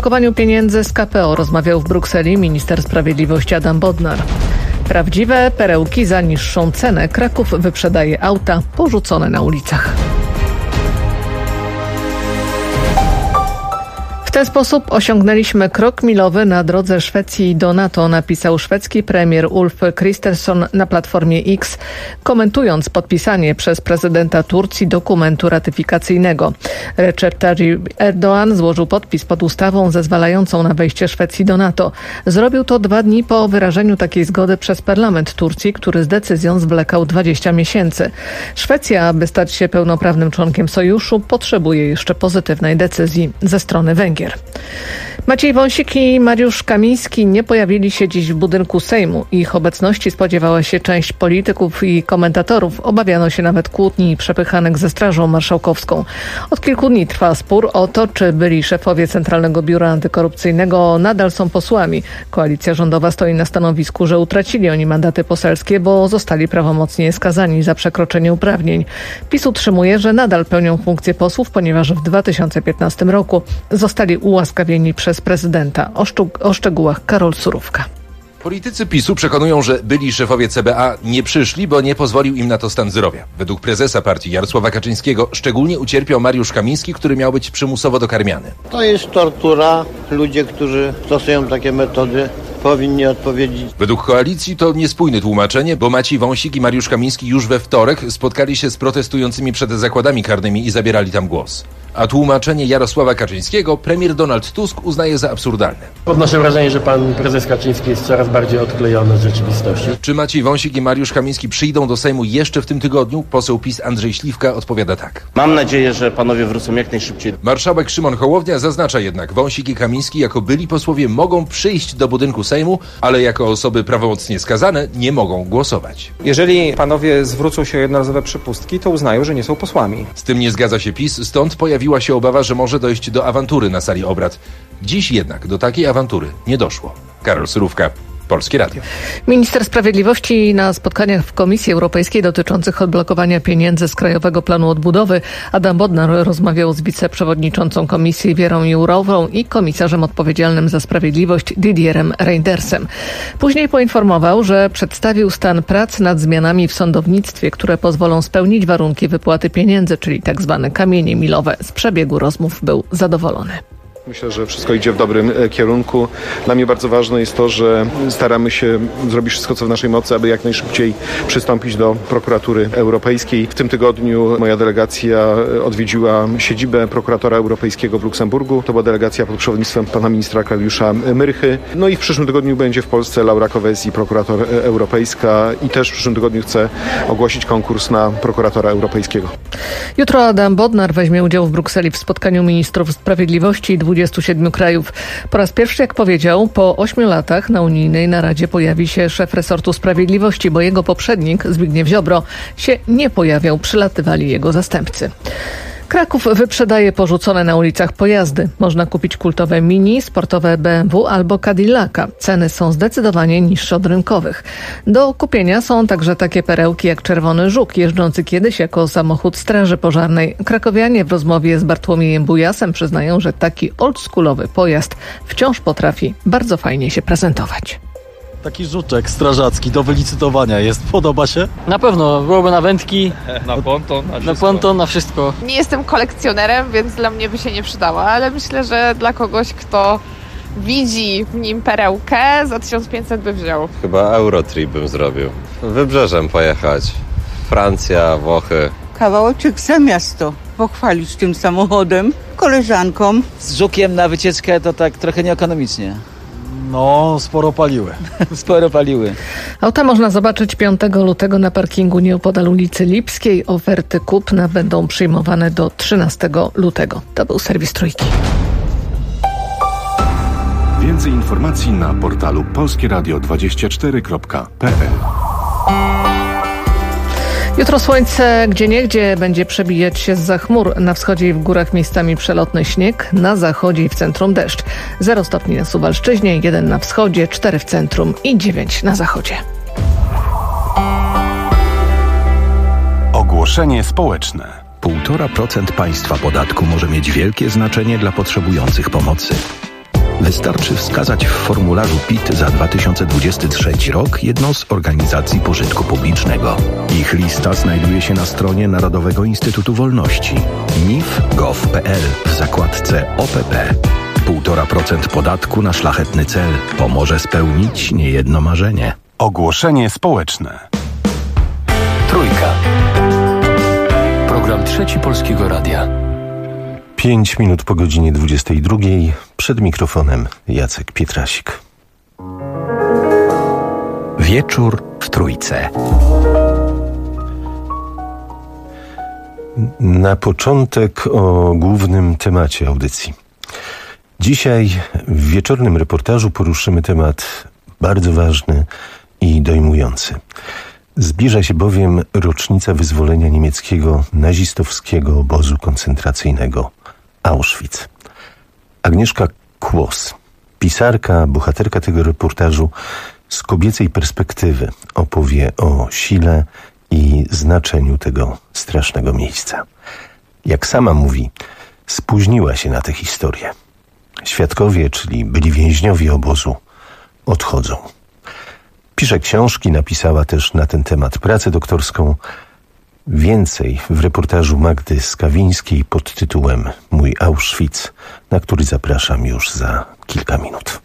blokowaniu pieniędzy z KPO rozmawiał w Brukseli minister sprawiedliwości Adam Bodnar. Prawdziwe perełki za niższą cenę. Kraków wyprzedaje auta porzucone na ulicach. W ten sposób osiągnęliśmy krok milowy na drodze Szwecji do NATO, napisał szwedzki premier Ulf Kristersson na platformie X, komentując podpisanie przez prezydenta Turcji dokumentu ratyfikacyjnego. Recep Tayyip Erdoğan złożył podpis pod ustawą zezwalającą na wejście Szwecji do NATO. Zrobił to 2 dni po wyrażeniu takiej zgody przez parlament Turcji, który z decyzją zwlekał 20 miesięcy. Szwecja, aby stać się pełnoprawnym członkiem sojuszu, potrzebuje jeszcze pozytywnej decyzji ze strony Węgier. Maciej Wąsik i Mariusz Kamiński nie pojawili się dziś w budynku Sejmu. Ich obecności spodziewała się część polityków i komentatorów. Obawiano się nawet kłótni i przepychanek ze Strażą Marszałkowską. Od kilku dni trwa spór o to, czy byli szefowie Centralnego Biura Antykorupcyjnego nadal są posłami. Koalicja rządowa stoi na stanowisku, że utracili oni mandaty poselskie, bo zostali prawomocnie skazani za przekroczenie uprawnień. PiS utrzymuje, że nadal pełnią funkcję posłów, ponieważ w 2015 roku zostali ułaskawieni przez prezydenta. O szczegółach Karol Surówka. Politycy PiS-u przekonują, że byli szefowie CBA nie przyszli, bo nie pozwolił im na to stan zdrowia. Według prezesa partii Jarosława Kaczyńskiego szczególnie ucierpiał Mariusz Kamiński, który miał być przymusowo dokarmiany. To jest tortura. Ludzie, którzy stosują takie metody, powinni odpowiedzieć. Według koalicji to niespójne tłumaczenie, bo Maciej Wąsik i Mariusz Kamiński już we wtorek spotkali się z protestującymi przed zakładami karnymi i zabierali tam głos. A tłumaczenie Jarosława Kaczyńskiego premier Donald Tusk uznaje za absurdalne. Odnoszę wrażenie, że pan prezes Kaczyński jest coraz bardziej odklejony od rzeczywistości. Czy Maciej Wąsik i Mariusz Kamiński przyjdą do Sejmu jeszcze w tym tygodniu? Poseł PiS Andrzej Śliwka odpowiada tak. Mam nadzieję, że panowie wrócą jak najszybciej. Marszałek Szymon Hołownia zaznacza jednak, Wąsik i Kamiński jako byli posłowie mogą przyjść do budynku Sejmu, ale jako osoby prawomocnie skazane nie mogą głosować. Jeżeli panowie zwrócą się o jednorazowe przepustki, to uznają, że nie są posłami. Z tym nie zgadza się PiS, stąd pojawiła się obawa, że może dojść do awantury na sali obrad. Dziś jednak do takiej awantury nie doszło. Karol Surówka, Polskie Radio. Minister Sprawiedliwości na spotkaniach w Komisji Europejskiej dotyczących odblokowania pieniędzy z Krajowego Planu Odbudowy Adam Bodnar rozmawiał z wiceprzewodniczącą Komisji Wierą Jourową i komisarzem odpowiedzialnym za sprawiedliwość Didierem Reydersem. Później poinformował, że przedstawił stan prac nad zmianami w sądownictwie, które pozwolą spełnić warunki wypłaty pieniędzy, czyli tak zwane kamienie milowe. Z przebiegu rozmów był zadowolony. Myślę, że wszystko idzie w dobrym kierunku. Dla mnie bardzo ważne jest to, że staramy się zrobić wszystko, co w naszej mocy, aby jak najszybciej przystąpić do prokuratury europejskiej. W tym tygodniu moja delegacja odwiedziła siedzibę prokuratora europejskiego w Luksemburgu. To była delegacja pod przewodnictwem pana ministra Klaudiusza Myrchy. No i w przyszłym tygodniu będzie w Polsce Laura Kowesi, prokurator europejska, i też w przyszłym tygodniu chcę ogłosić konkurs na prokuratora europejskiego. Jutro Adam Bodnar weźmie udział w Brukseli w spotkaniu ministrów sprawiedliwości 27 krajów. Po raz pierwszy, jak powiedział, po 8 latach na unijnej naradzie pojawi się szef resortu sprawiedliwości, bo jego poprzednik, Zbigniew Ziobro, się nie pojawiał, przylatywali jego zastępcy. Kraków wyprzedaje porzucone na ulicach pojazdy. Można kupić kultowe Mini, sportowe BMW albo Cadillaca. Ceny są zdecydowanie niższe od rynkowych. Do kupienia są także takie perełki jak Czerwony Żuk, jeżdżący kiedyś jako samochód straży pożarnej. Krakowianie w rozmowie z Bartłomiejem Bujasem przyznają, że taki oldschoolowy pojazd wciąż potrafi bardzo fajnie się prezentować. Taki żuczek strażacki do wylicytowania jest. Podoba się? Na pewno, byłoby na wędki, Na ponton, na wszystko. Nie jestem kolekcjonerem, więc dla mnie by się nie przydała, ale myślę, że dla kogoś, kto widzi w nim perełkę, za 1500 by wziął. Chyba Eurotrip bym zrobił. Wybrzeżem pojechać. Francja, Włochy. Kawałeczek za miasto pochwalić tym samochodem, koleżankom. Z Żukiem na wycieczkę to tak trochę nieekonomicznie. No, sporo paliły. Sporo paliły. Auta można zobaczyć 5 lutego na parkingu nieopodal ulicy Lipskiej. Oferty kupna będą przyjmowane do 13 lutego. To był serwis Trójki. Więcej informacji na portalu polskieradio24.pl. Jutro słońce gdzieniegdzie będzie przebijać się zza chmur. Na wschodzie i w górach miejscami przelotny śnieg, na zachodzie i w centrum deszcz. 0 stopni na Suwalszczyźnie, 1 na wschodzie, 4 w centrum i 9 na zachodzie. Ogłoszenie społeczne. 1,5% państwa podatku może mieć wielkie znaczenie dla potrzebujących pomocy. Wystarczy wskazać w formularzu PIT za 2023 rok jedną z organizacji pożytku publicznego. Ich lista znajduje się na stronie Narodowego Instytutu Wolności nif.gov.pl w zakładce OPP. 1,5% podatku na szlachetny cel pomoże spełnić niejedno marzenie. Ogłoszenie społeczne. Trójka. Program Trzeci Polskiego Radia. 5 minut po godzinie 22. Przed mikrofonem Jacek Pietrasik. Wieczór w Trójce. Na początek o głównym temacie audycji. Dzisiaj w wieczornym reportażu poruszymy temat bardzo ważny i dojmujący. Zbliża się bowiem rocznica wyzwolenia niemieckiego nazistowskiego obozu koncentracyjnego Auschwitz. Agnieszka Kłos, pisarka, bohaterka tego reportażu, z kobiecej perspektywy opowie o sile i znaczeniu tego strasznego miejsca. Jak sama mówi, spóźniła się na tę historię. Świadkowie, czyli byli więźniowie obozu, odchodzą. Pisze książki, napisała też na ten temat pracę doktorską. Więcej w reportażu Magdy Skawińskiej pod tytułem Mój Auschwitz, na który zapraszam już za kilka minut.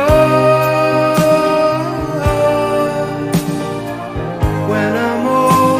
When I'm old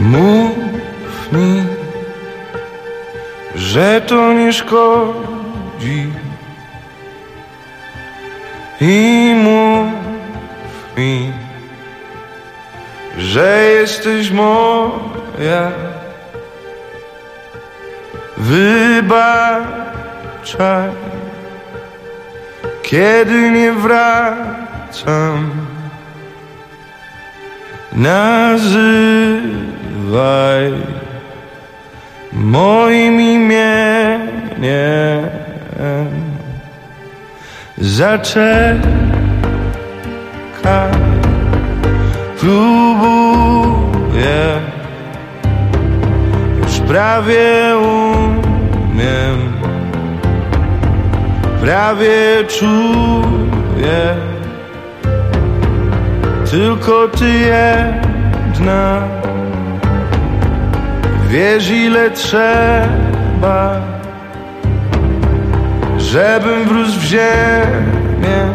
Mów mi, że to nie szkodzi, i mów mi, że jesteś moja. Wybaczaj, kiedy nie wracam. Nazywaj moim imieniem. Zaczekaj, próbuję, już prawie umiem, prawie czuję. Tylko ty jedna wiesz, ile trzeba, żebym wrósł w ziemię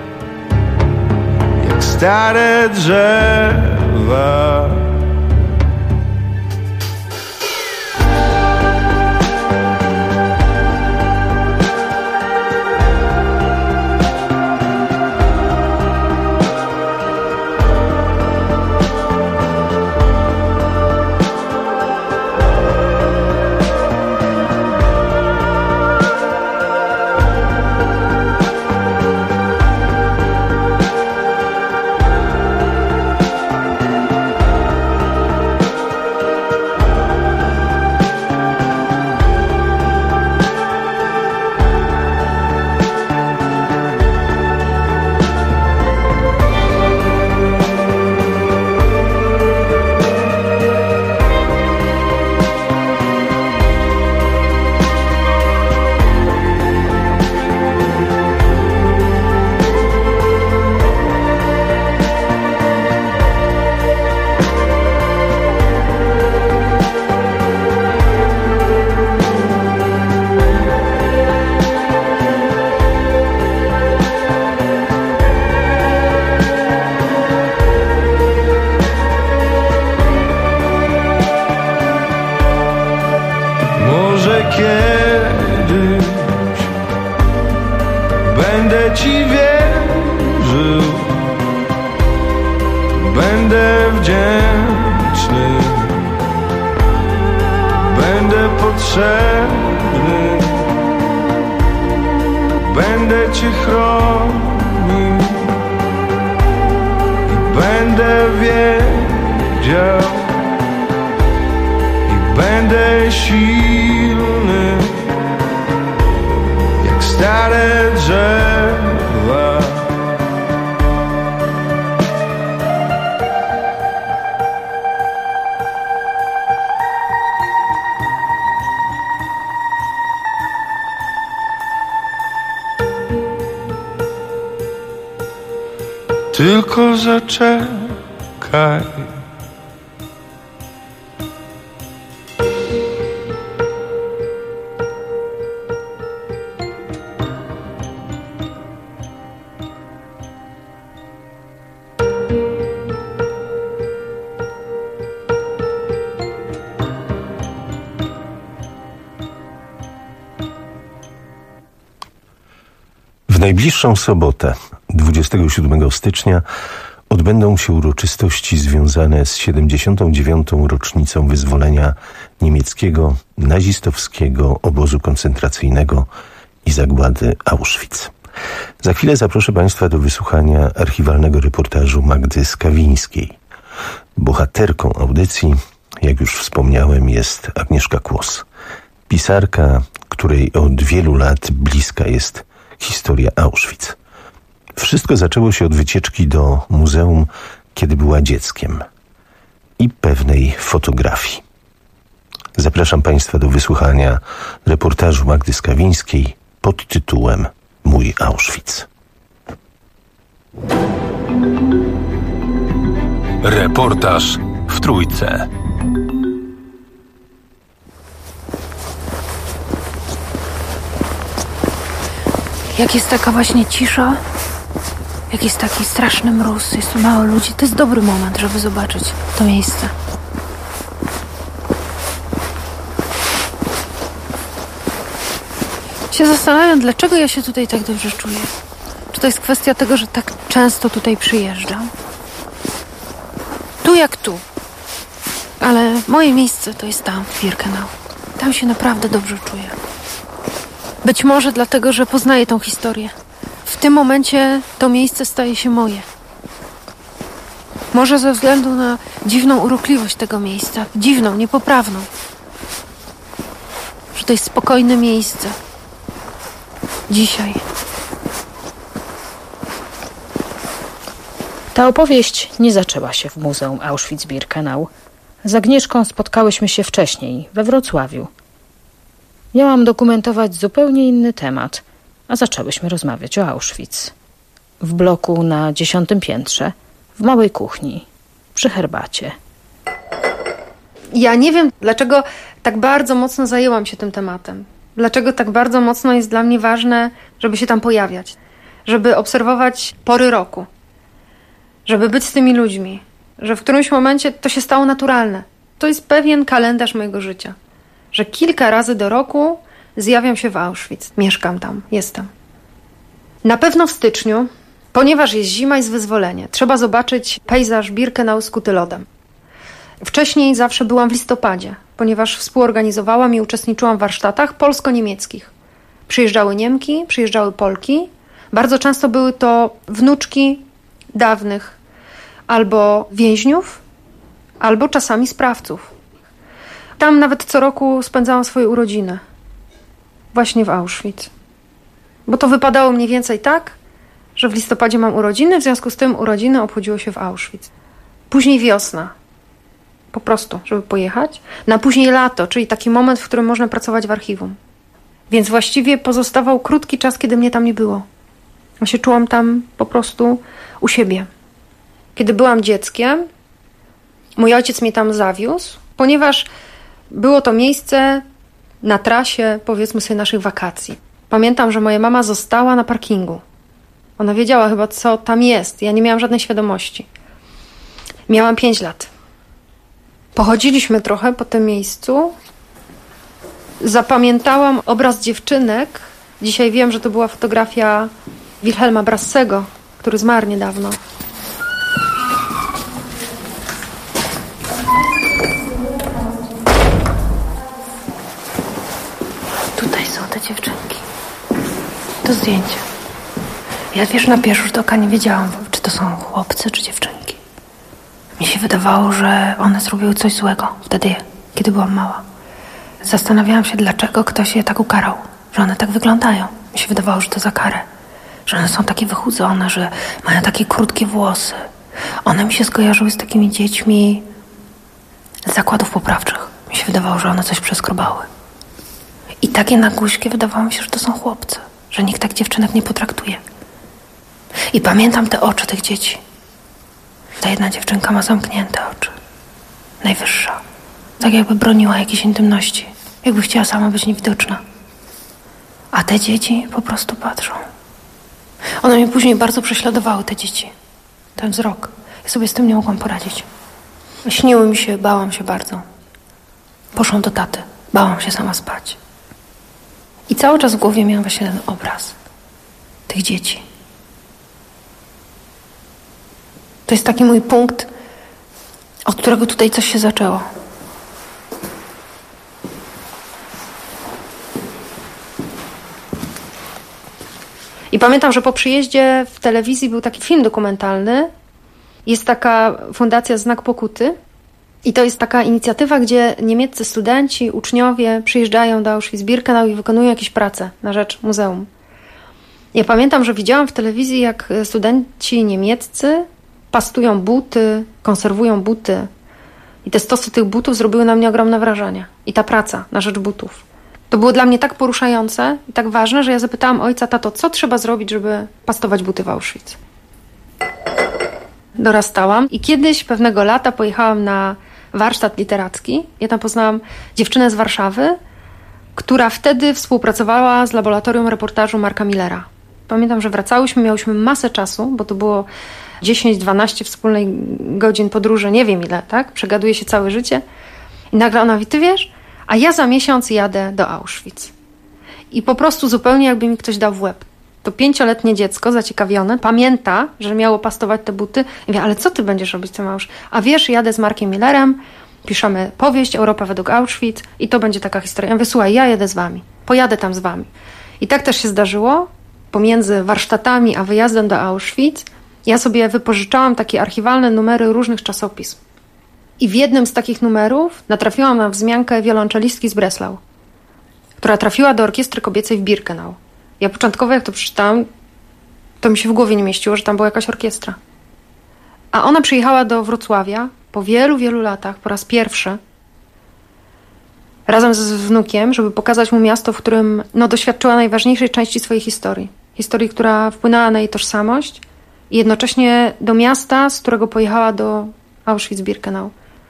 jak stare drzewa. Będę ci wierzył, będę wdzięczny, będę potrzebny, będę cię chronił i będę wiedział i będę silny jak stare drzewa. Tylko zaczekaj. W najbliższą sobotę, 27 stycznia, odbędą się uroczystości związane z 79. rocznicą wyzwolenia niemieckiego, nazistowskiego obozu koncentracyjnego i zagłady Auschwitz. Za chwilę zaproszę Państwa do wysłuchania archiwalnego reportażu Magdy Skawińskiej. Bohaterką audycji, jak już wspomniałem, jest Agnieszka Kłos. Pisarka, której od wielu lat bliska jest historia Auschwitz. Wszystko zaczęło się od wycieczki do muzeum, kiedy była dzieckiem i pewnej fotografii. Zapraszam Państwa do wysłuchania reportażu Magdy Skawińskiej pod tytułem Mój Auschwitz. Reportaż w Trójce. Jak jest taka właśnie cisza, jak jest taki straszny mróz, jest tu mało ludzi, to jest dobry moment, żeby zobaczyć to miejsce. Się zastanawiam, dlaczego ja się tutaj tak dobrze czuję. Czy to jest kwestia tego, że tak często tutaj przyjeżdżam? Tu jak tu. Ale moje miejsce to jest tam, w Birkenau. Tam się naprawdę dobrze czuję. Być może dlatego, że poznaję tą historię. W tym momencie to miejsce staje się moje. Może ze względu na dziwną urokliwość tego miejsca. Dziwną, niepoprawną. Że to jest spokojne miejsce. Dzisiaj. Ta opowieść nie zaczęła się w Muzeum Auschwitz-Birkenau. Z Agnieszką spotkałyśmy się wcześniej, we Wrocławiu. Miałam dokumentować zupełnie inny temat, a zaczęłyśmy rozmawiać o Auschwitz. W bloku na 10. piętrze, w małej kuchni, przy herbacie. Ja nie wiem, dlaczego tak bardzo mocno zajęłam się tym tematem. Dlaczego tak bardzo mocno jest dla mnie ważne, żeby się tam pojawiać. Żeby obserwować pory roku. Żeby być z tymi ludźmi. Że w którymś momencie to się stało naturalne. To jest pewien kalendarz mojego życia. Że kilka razy do roku zjawiam się w Auschwitz. Mieszkam tam, jestem. Na pewno w styczniu, ponieważ jest zima i jest wyzwolenie, trzeba zobaczyć pejzaż Birkenau skuty lodem. Wcześniej zawsze byłam w listopadzie, ponieważ współorganizowałam i uczestniczyłam w warsztatach polsko-niemieckich. Przyjeżdżały Niemki, przyjeżdżały Polki. Bardzo często były to wnuczki dawnych albo więźniów, albo czasami sprawców. Tam nawet co roku spędzałam swoje urodziny. Właśnie w Auschwitz. Bo to wypadało mniej więcej tak, że w listopadzie mam urodziny, w związku z tym urodziny obchodziło się w Auschwitz. Później wiosna. Po prostu, żeby pojechać. Na później lato, czyli taki moment, w którym można pracować w archiwum. Więc właściwie pozostawał krótki czas, kiedy mnie tam nie było. Ja się czułam tam po prostu u siebie. Kiedy byłam dzieckiem, mój ojciec mnie tam zawiózł, ponieważ było to miejsce na trasie, powiedzmy sobie, naszych wakacji. Pamiętam, że moja mama została na parkingu. Ona wiedziała chyba, co tam jest. Ja nie miałam żadnej świadomości. Miałam 5 lat. Pochodziliśmy trochę po tym miejscu. Zapamiętałam obraz dziewczynek. Dzisiaj wiem, że to była fotografia Wilhelma Brassego, który zmarł niedawno. Tutaj są te dziewczynki. To zdjęcie. Ja wiesz, na pierwszy rzut oka nie wiedziałam, czy to są chłopcy, czy dziewczynki. Mi się wydawało, że one zrobiły coś złego wtedy, kiedy byłam mała. Zastanawiałam się, dlaczego ktoś je tak ukarał, że one tak wyglądają. Mi się wydawało, że to za karę. Że one są takie wychudzone, że mają takie krótkie włosy. One mi się skojarzyły z takimi dziećmi z zakładów poprawczych. Mi się wydawało, że one coś przeskrobały. I takie nagłuśkie wydawało mi się, że to są chłopcy. Że nikt tak dziewczynek nie potraktuje. I pamiętam te oczy tych dzieci. Ta jedna dziewczynka ma zamknięte oczy. Najwyższa. Tak jakby broniła jakiejś intymności. Jakby chciała sama być niewidoczna. A te dzieci po prostu patrzą. One mnie później bardzo prześladowały, te dzieci. Ten wzrok. Ja sobie z tym nie mogłam poradzić. Śniły mi się, bałam się bardzo. Poszłam do taty. Bałam się sama spać. I cały czas w głowie miałam właśnie ten obraz tych dzieci. To jest taki mój punkt, od którego tutaj coś się zaczęło. I pamiętam, że po przyjeździe w telewizji był taki film dokumentalny. Jest taka fundacja Znak Pokuty. I to jest taka inicjatywa, gdzie niemieccy studenci, uczniowie przyjeżdżają do Auschwitz-Birkenau i wykonują jakieś prace na rzecz muzeum. Ja pamiętam, że widziałam w telewizji, jak studenci niemieccy pastują buty, konserwują buty. I te stosy tych butów zrobiły na mnie ogromne wrażenie. I ta praca na rzecz butów. To było dla mnie tak poruszające i tak ważne, że ja zapytałam ojca: tato, co trzeba zrobić, żeby pastować buty w Auschwitz? Dorastałam i kiedyś, pewnego lata, pojechałam na warsztat literacki. Ja tam poznałam dziewczynę z Warszawy, która wtedy współpracowała z laboratorium reportażu Marka Millera. Pamiętam, że wracałyśmy, miałyśmy masę czasu, bo to było 10-12 wspólnych godzin podróży, nie wiem ile, tak? Przegaduje się całe życie. I nagle ona mówi: ty wiesz, a ja za miesiąc jadę do Auschwitz. i po prostu zupełnie jakby mi ktoś dał w łeb. To 5-letnie dziecko zaciekawione pamięta, że miało pastować te buty i wie, ale co ty będziesz robić, co masz? A wiesz, jadę z Markiem Millerem, piszemy powieść Europa według Auschwitz i to będzie taka historia. Ja mówię, słuchaj, ja jedę z wami, pojadę tam z wami. I tak też się zdarzyło. Pomiędzy warsztatami a wyjazdem do Auschwitz ja sobie wypożyczałam takie archiwalne numery różnych czasopism. I w jednym z takich numerów natrafiłam na wzmiankę wiolonczelistki z Breslau, która trafiła do orkiestry kobiecej w Birkenau. Ja początkowo, jak to przeczytałam, to mi się w głowie nie mieściło, że tam była jakaś orkiestra. A ona przyjechała do Wrocławia po wielu, wielu latach, po raz pierwszy, razem z wnukiem, żeby pokazać mu miasto, w którym doświadczyła najważniejszej części swojej historii. Historii, która wpłynęła na jej tożsamość i jednocześnie do miasta, z którego pojechała do Auschwitz-Birkenau.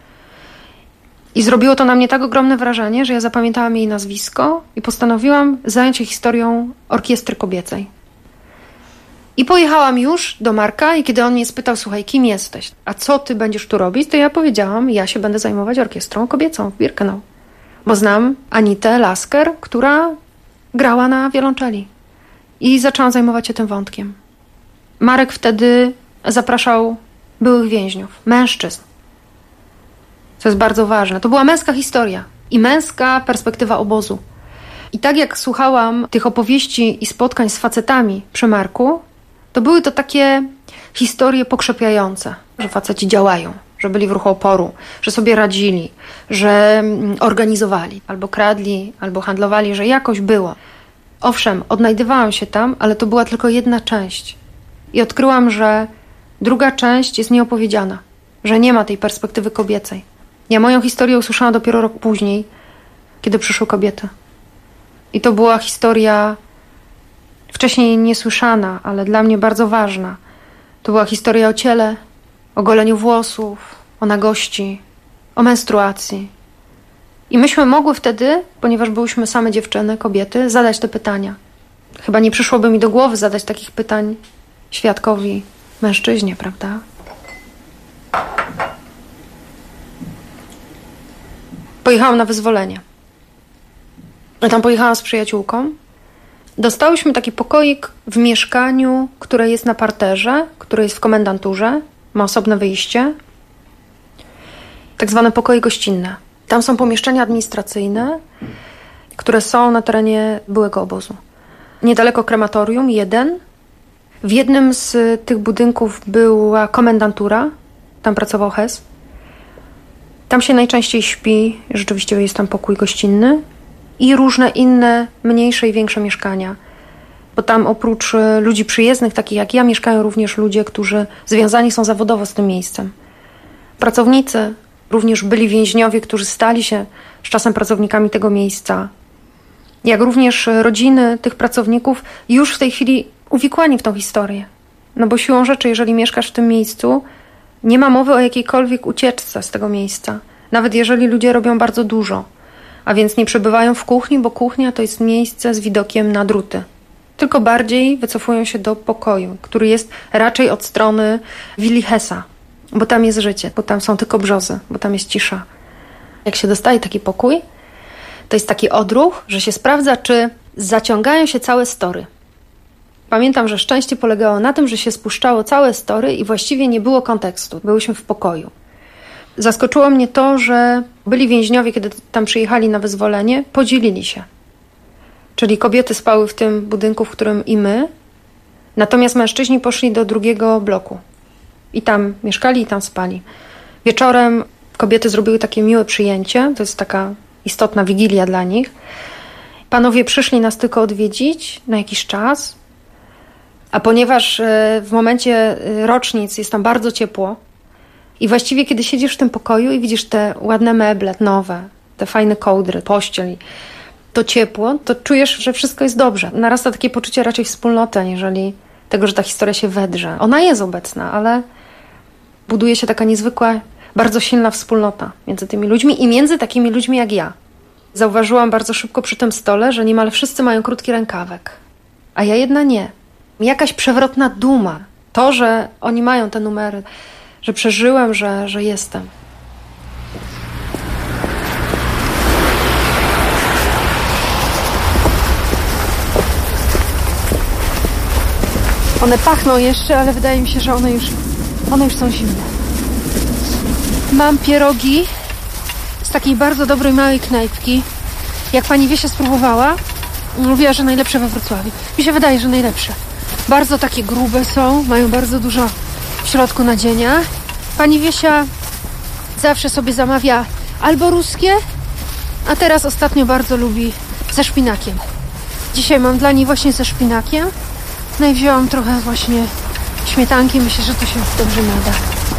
I zrobiło to na mnie tak ogromne wrażenie, że ja zapamiętałam jej nazwisko i postanowiłam zająć się historią orkiestry kobiecej. I pojechałam już do Marka i kiedy on mnie spytał, słuchaj, kim jesteś? A co ty będziesz tu robić? To ja powiedziałam, ja się będę zajmować orkiestrą kobiecą w Birkenau. Bo znam Anitę Lasker, która grała na wiolonczeli. I zaczęłam zajmować się tym wątkiem. Marek wtedy zapraszał byłych więźniów, mężczyzn. Co jest bardzo ważne. To była męska historia i męska perspektywa obozu. I tak jak słuchałam tych opowieści i spotkań z facetami przy Marku, to były to takie historie pokrzepiające, że faceci działają, że byli w ruchu oporu, że sobie radzili, że organizowali, albo kradli, albo handlowali, że jakoś było. Owszem, odnajdywałam się tam, ale to była tylko jedna część. I odkryłam, że druga część jest nieopowiedziana, że nie ma tej perspektywy kobiecej. Ja moją historię usłyszałam dopiero rok później, kiedy przyszły kobiety. I to była historia wcześniej niesłyszana, ale dla mnie bardzo ważna. To była historia o ciele, o goleniu włosów, o nagości, o menstruacji. I myśmy mogły wtedy, ponieważ byłyśmy same dziewczyny, kobiety, zadać te pytania. Chyba nie przyszłoby mi do głowy zadać takich pytań świadkowi, mężczyźnie, prawda? Pojechałam na wyzwolenie. Tam pojechałam z przyjaciółką. Dostałyśmy taki pokoik w mieszkaniu, które jest na parterze, które jest w komendanturze. Ma osobne wyjście. Tak zwane pokoje gościnne. Tam są pomieszczenia administracyjne, które są na terenie byłego obozu. Niedaleko krematorium, jeden. W jednym z tych budynków była komendantura. Tam pracował Hess. Tam się najczęściej śpi. Rzeczywiście jest tam pokój gościnny. I różne inne, mniejsze i większe mieszkania. Bo tam oprócz ludzi przyjezdnych, takich jak ja, mieszkają również ludzie, którzy związani są zawodowo z tym miejscem. Pracownicy, również byli więźniowie, którzy stali się z czasem pracownikami tego miejsca. Jak również rodziny tych pracowników już w tej chwili uwikłani w tą historię. No bo siłą rzeczy, jeżeli mieszkasz w tym miejscu, nie ma mowy o jakiejkolwiek ucieczce z tego miejsca. Nawet jeżeli ludzie robią bardzo dużo. A więc nie przebywają w kuchni, bo kuchnia to jest miejsce z widokiem na druty. Tylko bardziej wycofują się do pokoju, który jest raczej od strony willi Hessa, bo tam jest życie, bo tam są tylko brzozy, bo tam jest cisza. Jak się dostaje taki pokój, to jest taki odruch, że się sprawdza, czy zaciągają się całe story. Pamiętam, że szczęście polegało na tym, że się spuszczało całe story i właściwie nie było kontekstu. Byłyśmy w pokoju. Zaskoczyło mnie to, że byli więźniowie, kiedy tam przyjechali na wyzwolenie, podzielili się. Czyli kobiety spały w tym budynku, w którym i my, natomiast mężczyźni poszli do drugiego bloku. I tam mieszkali, i tam spali. Wieczorem kobiety zrobiły takie miłe przyjęcie, to jest taka istotna wigilia dla nich. Panowie przyszli nas tylko odwiedzić na jakiś czas, a ponieważ w momencie rocznic jest tam bardzo ciepło, i właściwie, kiedy siedzisz w tym pokoju i widzisz te ładne meble, nowe, te fajne kołdry, pościel, to ciepło, to czujesz, że wszystko jest dobrze. Narasta takie poczucie raczej wspólnoty, aniżeli tego, że ta historia się wedrze. Ona jest obecna, ale buduje się taka niezwykła, bardzo silna wspólnota między tymi ludźmi i między takimi ludźmi jak ja. Zauważyłam bardzo szybko przy tym stole, że niemal wszyscy mają krótki rękawek, a ja jedna nie. Jakaś przewrotna duma. To, że oni mają te numery, że przeżyłem, że jestem. One pachną jeszcze, ale wydaje mi się, że one już są zimne. Mam pierogi z takiej bardzo dobrej małej knajpki. Jak pani Wiesia spróbowała, mówiła, że najlepsze we Wrocławiu. Mi się wydaje, że najlepsze. Bardzo takie grube są, mają bardzo dużo w środku nadzienia. Pani Wiesia zawsze sobie zamawia albo ruskie, a teraz ostatnio bardzo lubi ze szpinakiem. Dzisiaj mam dla niej właśnie ze szpinakiem. No i wzięłam trochę właśnie śmietanki. Myślę, że to się dobrze nada.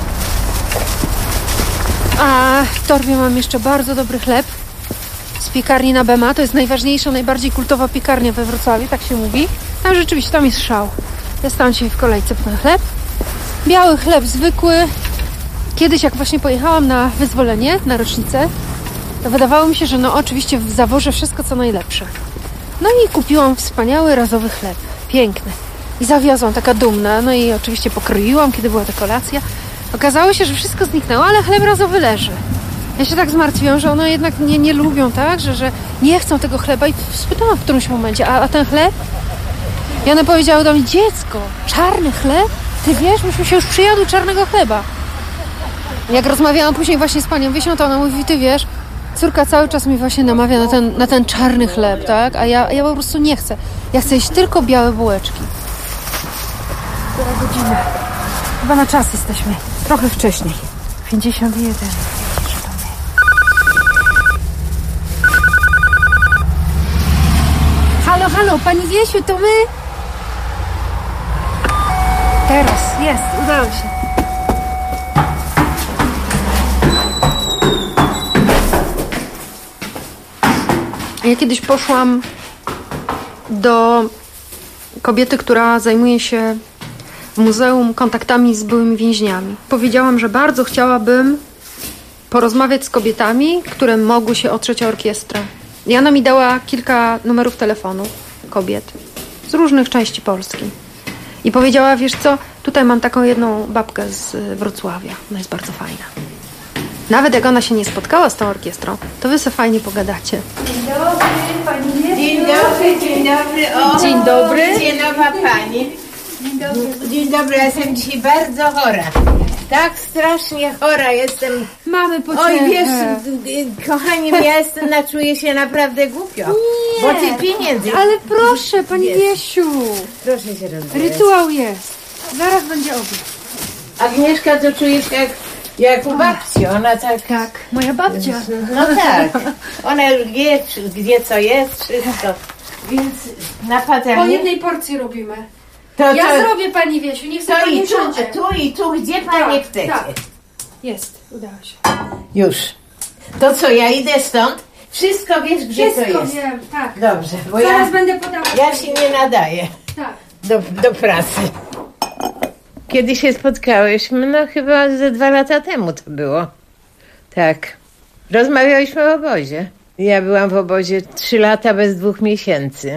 A w torbie mam jeszcze bardzo dobry chleb z piekarni na Bema. To jest najważniejsza, najbardziej kultowa piekarnia we Wrocławiu, tak się mówi. Tam rzeczywiście, tam jest szał. Ja stałam dzisiaj w kolejce po ten chleb. Biały chleb zwykły. Kiedyś jak właśnie pojechałam na wyzwolenie, na rocznicę, to wydawało mi się, że no oczywiście zawożę wszystko co najlepsze. No i kupiłam wspaniały razowy chleb. Piękny. I zawiozłam, taka dumna. No i oczywiście pokroiłam, kiedy była ta kolacja. Okazało się, że wszystko zniknęło, ale chleb razowy leży. Ja się tak zmartwiłam, że one jednak nie lubią, tak? Że nie chcą tego chleba i spytałam w którymś momencie, a ten chleb? I one powiedziały do mnie, dziecko, czarny chleb? Ty wiesz, myśmy się już przyjadły czarnego chleba. Jak rozmawiałam później właśnie z panią Wiesią, to ona mówi, ty wiesz, córka cały czas mi właśnie namawia na ten czarny chleb, tak? A ja po prostu nie chcę. Ja chcę jeść tylko białe bułeczki. Która godzina? Chyba na czas jesteśmy. Trochę wcześniej. 51. Halo, pani Wiesiu, to my? Teraz, jest, udało się. Ja kiedyś poszłam do kobiety, która zajmuje się w muzeum kontaktami z byłymi więźniami. Powiedziałam, że bardzo chciałabym porozmawiać z kobietami, które mogły się otrzeć o orkiestrę. I ona mi dała kilka numerów telefonu kobiet z różnych części Polski. I powiedziała, wiesz co, tutaj mam taką jedną babkę z Wrocławia. Ona jest bardzo fajna. Nawet jak ona się nie spotkała z tą orkiestrą, to wy sobie fajnie pogadacie. Dzień dobry, pani Wiesiu. Dzień dobry. O, dzień dobry. Dzień nowa pani. Dzień dobry. Dzień dobry, ja jestem dzisiaj bardzo chora. Tak strasznie chora jestem. Mamy pociechę. Oj, wiesz, kochani, ja czuję się naprawdę głupio. Nie. Bo tych pieniędzy... Ale proszę, pani Wiesiu. Proszę się rozwijać. Rytuał jest. Zaraz będzie obiad. Agnieszka, to czujesz jak u babci. Ona tak... Tak, moja babcia. No tak. Ona już wie, gdzie co jest, wszystko. Więc na patelni... Po jednej porcji robimy. To zrobię, pani Wiesiu, niech sobie pani siądzie. Tu, gdzie pani chcecie. Tak. Jest, udało się. Już. To co, ja idę stąd? Wszystko wiesz, gdzie to jest? Wszystko wiem, tak. Dobrze, bo zaraz będę podawać. Ja się nie nadaję do pracy. Kiedy się spotkałyśmy? No chyba ze 2 lata temu to było. Tak. Rozmawiałyśmy o obozie. Ja byłam w obozie 3 lata bez 2 miesięcy.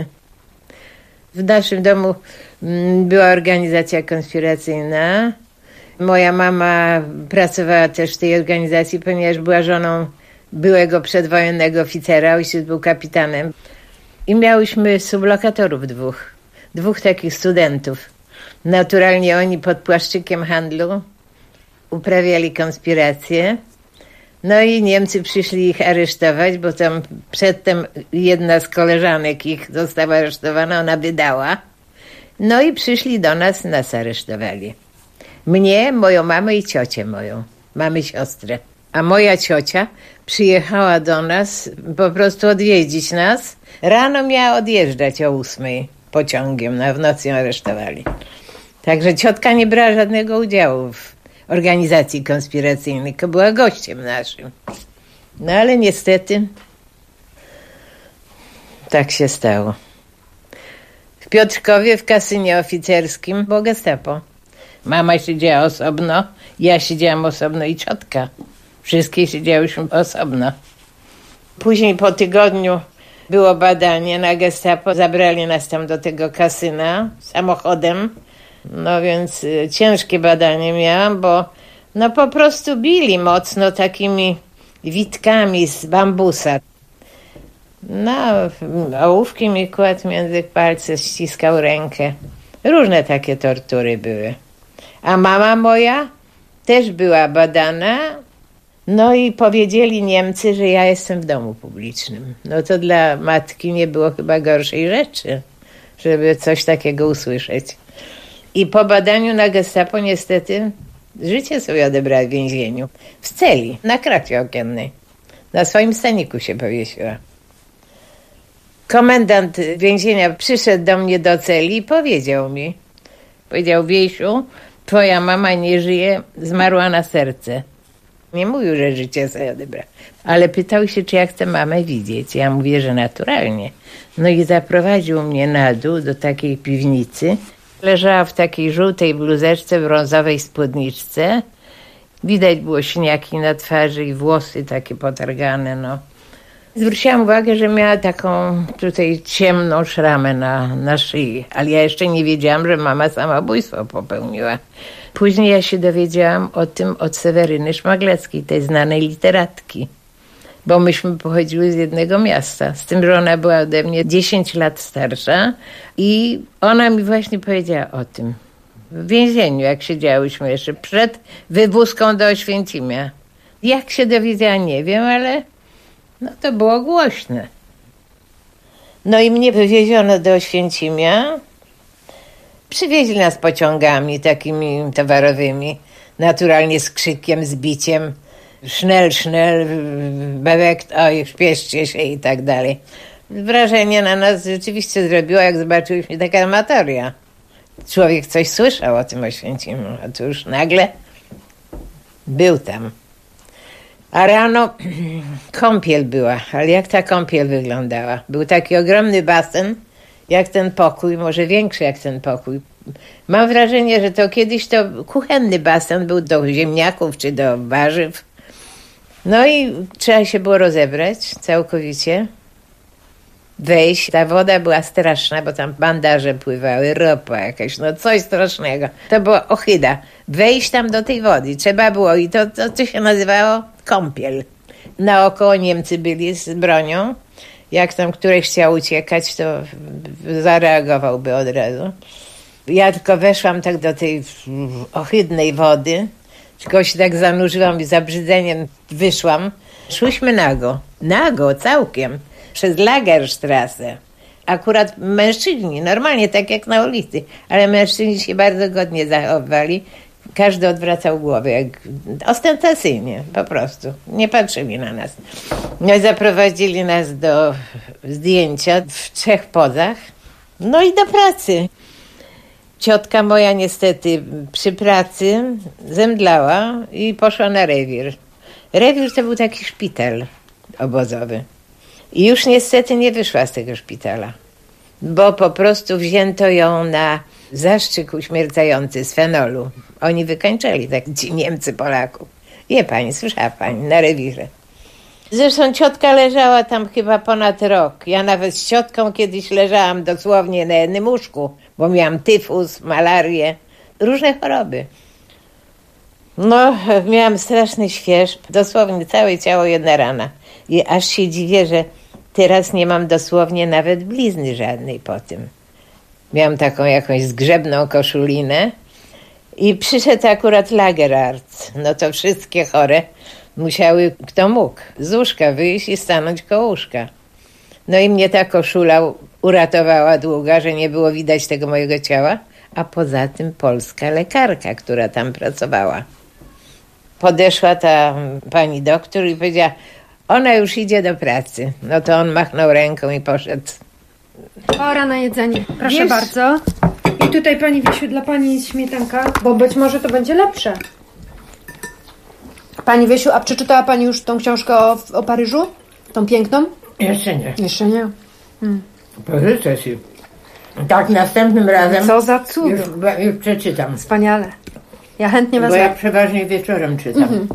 W naszym domu była organizacja konspiracyjna. Moja mama pracowała też w tej organizacji, ponieważ była żoną byłego przedwojennego oficera, ojciec był kapitanem. I miałyśmy sublokatorów 2 takich studentów. Naturalnie oni pod płaszczykiem handlu uprawiali konspirację. No i Niemcy przyszli ich aresztować, bo tam przedtem jedna z koleżanek ich została aresztowana, ona wydała. No i przyszli do nas aresztowali. Mnie, moją mamę i ciocię moją. Mamy siostrę. A moja ciocia przyjechała do nas po prostu odwiedzić nas. Rano miała odjeżdżać o 8:00 pociągiem, w nocy ją aresztowali. Także ciotka nie brała żadnego udziału w organizacji konspiracyjnej, tylko była gościem naszym. No ale niestety tak się stało. W Piotrkowie w kasynie oficerskim było gestapo. Mama siedziała osobno, ja siedziałam osobno i ciotka. Wszystkie siedziałyśmy osobno. Później po tygodniu było badanie na gestapo. Zabrali nas tam do tego kasyna samochodem. No więc ciężkie badanie miałam, bo no po prostu bili mocno takimi witkami z bambusa. No, ołówki mi kładł między palce, ściskał rękę. Różne takie tortury były. A mama moja też była badana. No i powiedzieli Niemcy, że ja jestem w domu publicznym. No to dla matki nie było chyba gorszej rzeczy, żeby coś takiego usłyszeć. I po badaniu na Gestapo niestety życie sobie odebrała w więzieniu. W celi, na kracie okiennej. Na swoim staniku się powiesiła. Komendant więzienia przyszedł do mnie do celi i powiedział: Wiesiu, twoja mama nie żyje, zmarła na serce. Nie mówił, że życie sobie odebra, ale pytał się, czy ja chcę mamę widzieć. Ja mówię, że naturalnie. No i zaprowadził mnie na dół do takiej piwnicy. Leżała w takiej żółtej bluzeczce, brązowej spódniczce. Widać było siniaki na twarzy i włosy takie potargane, no. Zwróciłam uwagę, że miała taką tutaj ciemną szramę na szyi, ale ja jeszcze nie wiedziałam, że mama samobójstwo popełniła. Później ja się dowiedziałam o tym od Seweryny Szmagleckiej, tej znanej literatki, bo myśmy pochodziły z jednego miasta, z tym, że ona była ode mnie 10 lat starsza i ona mi właśnie powiedziała o tym. W więzieniu, jak siedziałyśmy jeszcze przed wywózką do Oświęcimia. Jak się dowiedziała, nie wiem, ale no to było głośne. No i mnie wywieziono do Oświęcimia. Przywieźli nas pociągami takimi towarowymi, naturalnie z krzykiem, z biciem. Sznel, bebek, oj, śpieszcie się i tak dalej. Wrażenie na nas rzeczywiście zrobiło, jak zobaczyliśmy taka amatoria. Człowiek coś słyszał o tym Oświęcimiu, a tu już nagle był tam. A rano kąpiel była, ale jak ta kąpiel wyglądała? Był taki ogromny basen, jak ten pokój, może większy jak ten pokój. Mam wrażenie, że to kiedyś to kuchenny basen był do ziemniaków czy do warzyw. No i trzeba się było rozebrać całkowicie. Wejść, ta woda była straszna, bo tam bandaże pływały, ropa jakaś, no coś strasznego. To była ohyda. Wejść tam do tej wody trzeba było i to się nazywało kąpiel. Naokoło Niemcy byli z bronią. Jak tam któryś chciał uciekać, to zareagowałby od razu. Ja tylko weszłam tak do tej ohydnej wody, tylko się tak zanurzyłam i z zabrzydzeniem wyszłam. Szłyśmy nago całkiem, przez Lagerstrasse. Akurat mężczyźni, normalnie tak jak na ulicy, ale mężczyźni się bardzo godnie zachowywali. Każdy odwracał głowę, jak ostentacyjnie, po prostu. Nie patrzyli na nas. No i zaprowadzili nas do zdjęcia w 3 pozach. No i do pracy. Ciotka moja niestety przy pracy zemdlała i poszła na rewir. Rewir to był taki szpital obozowy. I już niestety nie wyszła z tego szpitala, bo po prostu wzięto ją na zastrzyk uśmiercający z fenolu. Oni wykańczali, tak ci Niemcy Polaków. Wie pani, słyszała pani, na rewirze. Zresztą ciotka leżała tam chyba ponad rok. Ja nawet z ciotką kiedyś leżałam dosłownie na jednym łóżku, bo miałam tyfus, malarię, różne choroby. No, miałam straszny świerzb, dosłownie całe ciało jedna rana. I aż się dziwię, że teraz nie mam dosłownie nawet blizny żadnej po tym. Miałam taką jakąś zgrzebną koszulinę i przyszedł akurat Lagerarzt. No to wszystkie chore musiały, kto mógł, z łóżka wyjść i stanąć koło łóżka. No i mnie ta koszula uratowała długa, że nie było widać tego mojego ciała, a poza tym polska lekarka, która tam pracowała. Podeszła ta pani doktor i powiedziała: ona już idzie do pracy. No to on machnął ręką i poszedł. Pora na jedzenie. Proszę bardzo. I tutaj pani Wiesiu, dla pani jest śmietanka, bo być może to będzie lepsze. Pani Wiesiu, a przeczytała pani już tą książkę o Paryżu? Tą piękną? Jeszcze nie. Jeszcze nie. Pożyczę ci. Tak, następnym razem. Co za cud. Już przeczytam. Wspaniale. Ja chętnie wezmę. Bo ja przeważnie wieczorem czytam.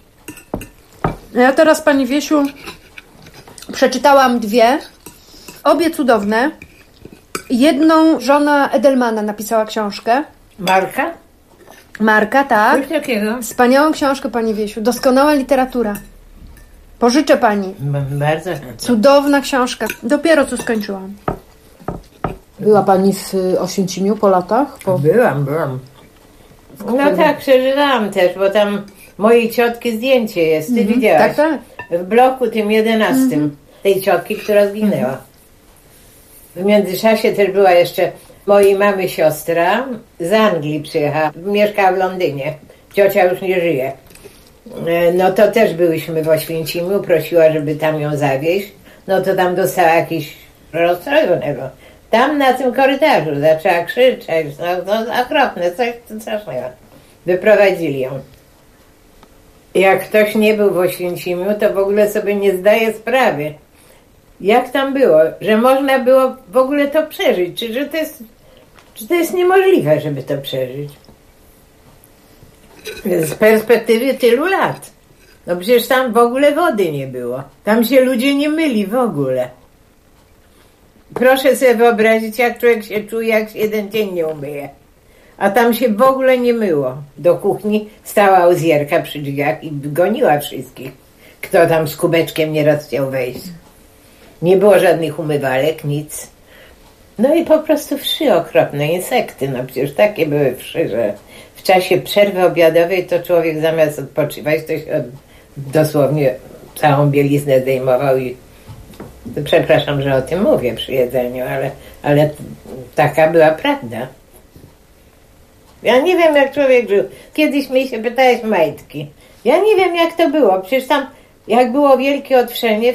Ja teraz, pani Wiesiu, przeczytałam 2. Obie cudowne. Jedną żona Edelmana napisała książkę. Marka, tak. Coś takiego. Wspaniałą książkę, pani Wiesiu. Doskonała literatura. Pożyczę pani. Bardzo chętnie. Cudowna książka. Dopiero co skończyłam. Była pani w Oświęcimiu po latach? Byłam. No tak, przeżywałam też, bo tam mojej ciotki zdjęcie jest, ty widziałaś? Tak. W bloku tym 11, tej ciotki, która zginęła. W międzyczasie też była jeszcze mojej mamy siostra, z Anglii przyjechała, mieszkała w Londynie, ciocia już nie żyje. No to też byłyśmy w Oświęcimiu, prosiła, żeby tam ją zawieźć, no to tam dostała jakiś rozstrojonego. Tam na tym korytarzu zaczęła krzyczeć, no okropne, coś strasznego. Wyprowadzili ją. Jak ktoś nie był w Oświęcimiu, to w ogóle sobie nie zdaje sprawy, jak tam było, że można było w ogóle to przeżyć, czy to jest niemożliwe, żeby to przeżyć. Z perspektywy tylu lat. No przecież tam w ogóle wody nie było. Tam się ludzie nie myli w ogóle. Proszę sobie wyobrazić, jak człowiek się czuje, jak się jeden dzień nie umyje. A tam się w ogóle nie myło. Do kuchni stała uzjerka przy drzwiach i goniła wszystkich, kto tam z kubeczkiem nieraz chciał wejść. Nie było żadnych umywalek, nic. No i po prostu wszy okropne, insekty. No przecież takie były wszy, że w czasie przerwy obiadowej to człowiek zamiast odpoczywać, to się dosłownie całą bieliznę zdejmował i przepraszam, że o tym mówię przy jedzeniu, ale taka była prawda. Ja nie wiem, jak człowiek żył. Kiedyś mi się pytałeś majtki. Ja nie wiem, jak to było. Przecież tam, jak było wielkie otwrzenie w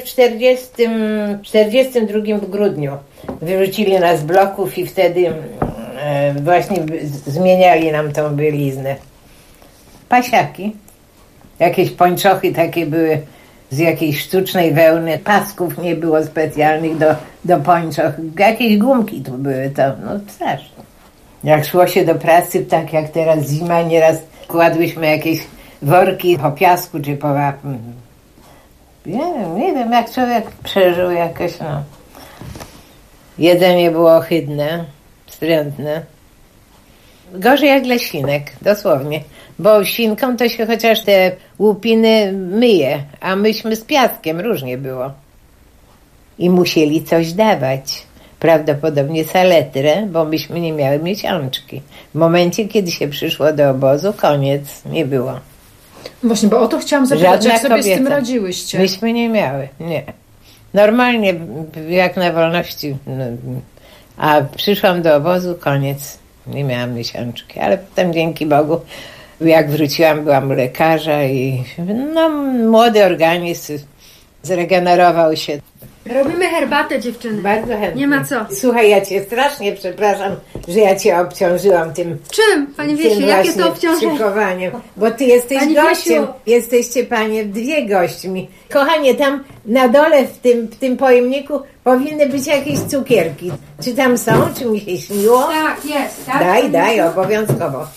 42 w grudniu, wyrzucili nas z bloków i wtedy właśnie zmieniali nam tą bieliznę. Pasiaki. Jakieś pończochy takie były z jakiejś sztucznej wełny. Pasków nie było specjalnych do pończoch. Jakieś gumki tu były, to no straszne. Jak szło się do pracy, tak jak teraz zima, nieraz kładłyśmy jakieś worki po piasku czy po wapń. Nie wiem, jak człowiek przeżył jakoś, no. Jedzenie było ohydne, wstrętne. Gorzej jak dla świnek, dosłownie. Bo świnkom to się chociaż te łupiny myje, a myśmy z piaskiem, różnie było. I musieli coś dawać. Prawdopodobnie saletrę, bo myśmy nie miały miesiączki. W momencie, kiedy się przyszło do obozu, koniec, nie było. Właśnie, bo o to chciałam zapytać, jak sobie z tym radziłyście? Myśmy nie miały, nie. Normalnie, jak na wolności. A przyszłam do obozu, koniec, nie miałam miesiączki. Ale potem, dzięki Bogu, jak wróciłam, byłam u lekarza i no, młody organizm zregenerował się. Robimy herbatę, dziewczyny. Bardzo chętnie. Nie ma co. Słuchaj, ja cię strasznie przepraszam, że ja cię obciążyłam tym. Czym? Pani Wiesiu, jakie to obciążenie? Bo ty jesteś Pani gościem. Wiesiu. Jesteście panie dwie gośćmi. Kochanie, tam na dole w tym pojemniku powinny być jakieś cukierki. Czy tam są? Czy mi się śniło? Tak, jest. Tak? Daj, obowiązkowo.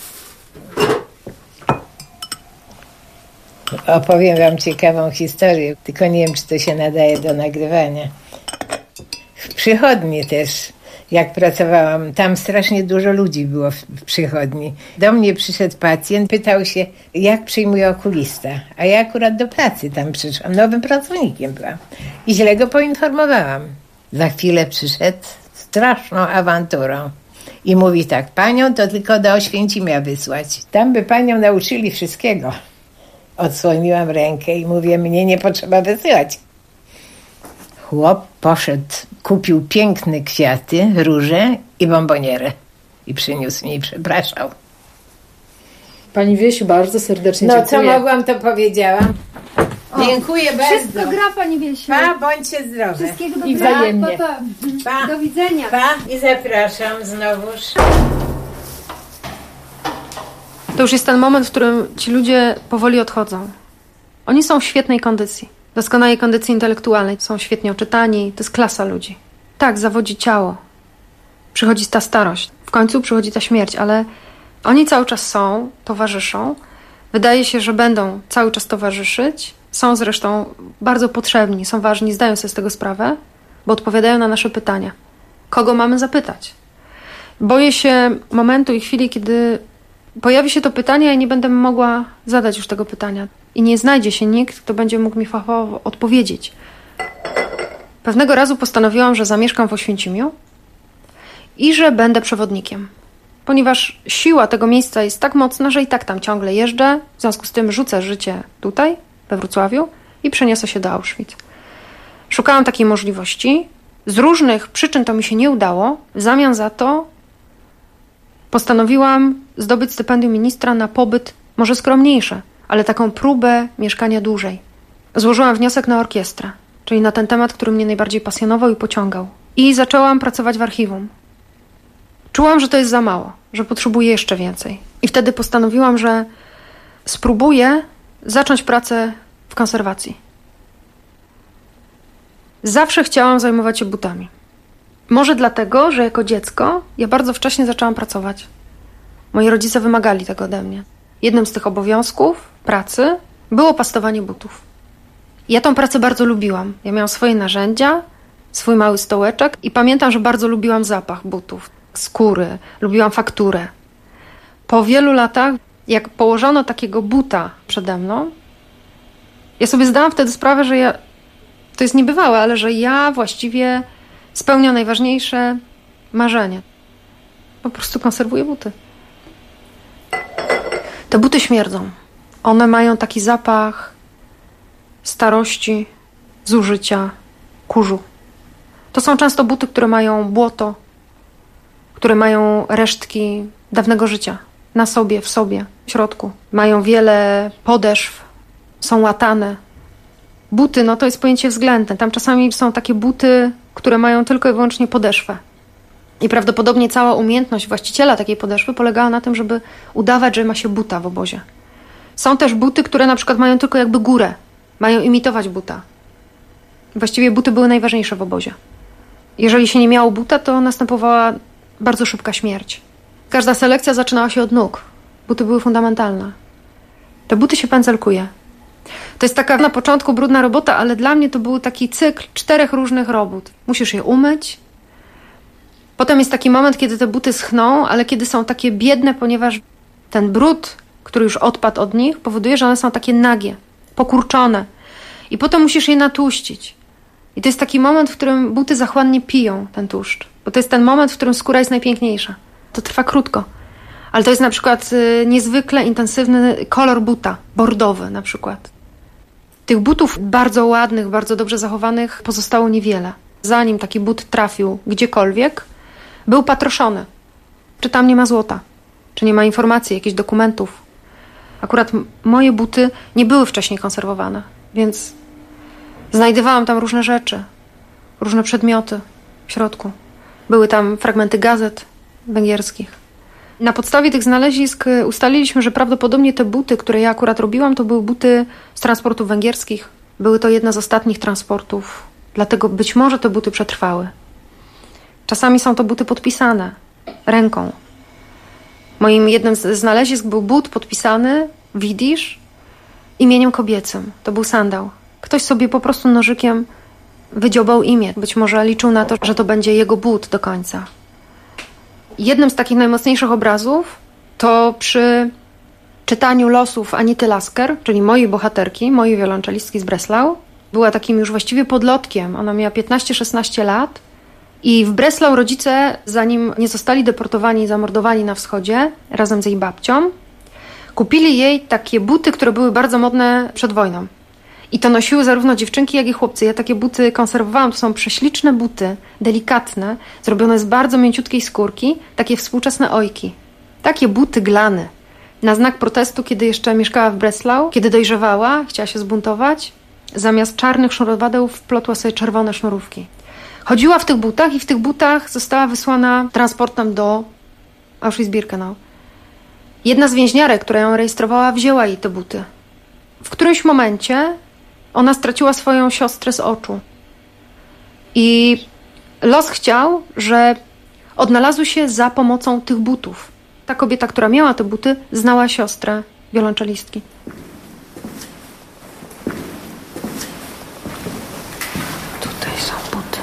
Opowiem wam ciekawą historię, tylko nie wiem, czy to się nadaje do nagrywania. W przychodni też, jak pracowałam, tam strasznie dużo ludzi było w przychodni. Do mnie przyszedł pacjent, pytał się, jak przyjmuje okulista. A ja akurat do pracy tam przyszłam, nowym pracownikiem byłam. I źle go poinformowałam. Za chwilę przyszedł straszną awanturą. I mówi tak, panią to tylko do Oświęcimia wysłać. Tam by panią nauczyli wszystkiego. Odsłoniłam rękę i mówię, mnie nie potrzeba wysyłać. Chłop poszedł, kupił piękne kwiaty, róże i bombonierę. I przyniósł mi i przepraszał. Pani Wiesiu, bardzo serdecznie dziękuję. dziękuję. No co mogłam, to powiedziałam. Dziękuję bardzo. Wszystko gra, Pani Wiesiu. Pa, bądźcie zdrowe. Wszystkiego dobrego. I wzajemnie. Pa. Do widzenia. Pa i zapraszam znowuż. To już jest ten moment, w którym ci ludzie powoli odchodzą. Oni są w świetnej kondycji. Doskonałej kondycji intelektualnej. Są świetnie oczytani. To jest klasa ludzi. Tak, zawodzi ciało. Przychodzi ta starość. W końcu przychodzi ta śmierć, ale oni cały czas są, towarzyszą. Wydaje się, że będą cały czas towarzyszyć. Są zresztą bardzo potrzebni, są ważni, zdają sobie z tego sprawę, bo odpowiadają na nasze pytania. Kogo mamy zapytać? Boję się momentu i chwili, kiedy pojawi się to pytanie, ja nie będę mogła zadać już tego pytania. I nie znajdzie się nikt, kto będzie mógł mi fachowo odpowiedzieć. Pewnego razu postanowiłam, że zamieszkam w Oświęcimiu i że będę przewodnikiem. Ponieważ siła tego miejsca jest tak mocna, że i tak tam ciągle jeżdżę, w związku z tym rzucę życie tutaj, we Wrocławiu i przeniosę się do Auschwitz. Szukałam takiej możliwości. Z różnych przyczyn to mi się nie udało. W zamian za to postanowiłam zdobyć stypendium ministra na pobyt może skromniejszy, ale taką próbę mieszkania dłużej. Złożyłam wniosek na orkiestrę, czyli na ten temat, który mnie najbardziej pasjonował i pociągał. I zaczęłam pracować w archiwum. Czułam, że to jest za mało, że potrzebuję jeszcze więcej. I wtedy postanowiłam, że spróbuję zacząć pracę w konserwacji. Zawsze chciałam zajmować się butami. Może dlatego, że jako dziecko ja bardzo wcześnie zaczęłam pracować. Moi rodzice wymagali tego ode mnie. Jednym z tych obowiązków pracy było pastowanie butów. Ja tą pracę bardzo lubiłam. Ja miałam swoje narzędzia, swój mały stołeczek i pamiętam, że bardzo lubiłam zapach butów, skóry, lubiłam fakturę. Po wielu latach, jak położono takiego buta przede mną, ja sobie zdałam wtedy sprawę, że to jest niebywałe, ale że ja właściwie spełniam najważniejsze marzenie. Po prostu konserwuję buty. Te buty śmierdzą. One mają taki zapach starości, zużycia, kurzu. To są często buty, które mają błoto, które mają resztki dawnego życia. Na sobie, w sobie, w środku. Mają wiele podeszw, są łatane. Buty, no to jest pojęcie względne. Tam czasami są takie buty, które mają tylko i wyłącznie podeszwę. I prawdopodobnie cała umiejętność właściciela takiej podeszwy polegała na tym, żeby udawać, że ma się buta w obozie. Są też buty, które na przykład mają tylko jakby górę. Mają imitować buta. Właściwie buty były najważniejsze w obozie. Jeżeli się nie miało buta, to następowała bardzo szybka śmierć. Każda selekcja zaczynała się od nóg. Buty były fundamentalne. Te buty się pędzelkuje. To jest taka na początku brudna robota, ale dla mnie to był taki cykl 4 różnych robót. Musisz je umyć. Potem jest taki moment, kiedy te buty schną, ale kiedy są takie biedne, ponieważ ten brud, który już odpadł od nich, powoduje, że one są takie nagie, pokurczone. I potem musisz je natłuścić. I to jest taki moment, w którym buty zachłannie piją ten tłuszcz. Bo to jest ten moment, w którym skóra jest najpiękniejsza. To trwa krótko. Ale to jest na przykład niezwykle intensywny kolor buta, bordowy na przykład. Tych butów bardzo ładnych, bardzo dobrze zachowanych pozostało niewiele. Zanim taki but trafił gdziekolwiek, był patroszony. Czy tam nie ma złota? Czy nie ma informacji, jakichś dokumentów? Akurat moje buty nie były wcześniej konserwowane, więc znajdowałam tam różne rzeczy, różne przedmioty w środku. Były tam fragmenty gazet węgierskich. Na podstawie tych znalezisk ustaliliśmy, że prawdopodobnie te buty, które ja akurat robiłam, to były buty z transportów węgierskich. Były to jedne z ostatnich transportów, dlatego być może te buty przetrwały. Czasami są to buty podpisane ręką. Moim jednym z znalezisk był but podpisany w jidysz imieniem kobiecym. To był sandał. Ktoś sobie po prostu nożykiem wydziobał imię. Być może liczył na to, że to będzie jego but do końca. Jednym z takich najmocniejszych obrazów to przy czytaniu losów Anity Lasker, czyli mojej bohaterki, mojej wiolonczelistki z Breslau. Była takim już właściwie podlotkiem. Ona miała 15-16 lat i w Breslau rodzice, zanim nie zostali deportowani i zamordowani na wschodzie, razem z jej babcią, kupili jej takie buty, które były bardzo modne przed wojną. I to nosiły zarówno dziewczynki, jak i chłopcy. Ja takie buty konserwowałam. To są prześliczne buty, delikatne, zrobione z bardzo mięciutkiej skórki, takie współczesne ojki. Takie buty glany. Na znak protestu, kiedy jeszcze mieszkała w Breslau, kiedy dojrzewała, chciała się zbuntować, zamiast czarnych sznurowadeł wplotła sobie czerwone sznurówki. Chodziła w tych butach i w tych butach została wysłana transportem do Auschwitz-Birkenau. Jedna z więźniarek, która ją rejestrowała, wzięła jej te buty. W którymś momencie ona straciła swoją siostrę z oczu. I los chciał, że odnalazły się za pomocą tych butów. Ta kobieta, która miała te buty, znała siostrę wiolonczelistki. Tutaj są buty.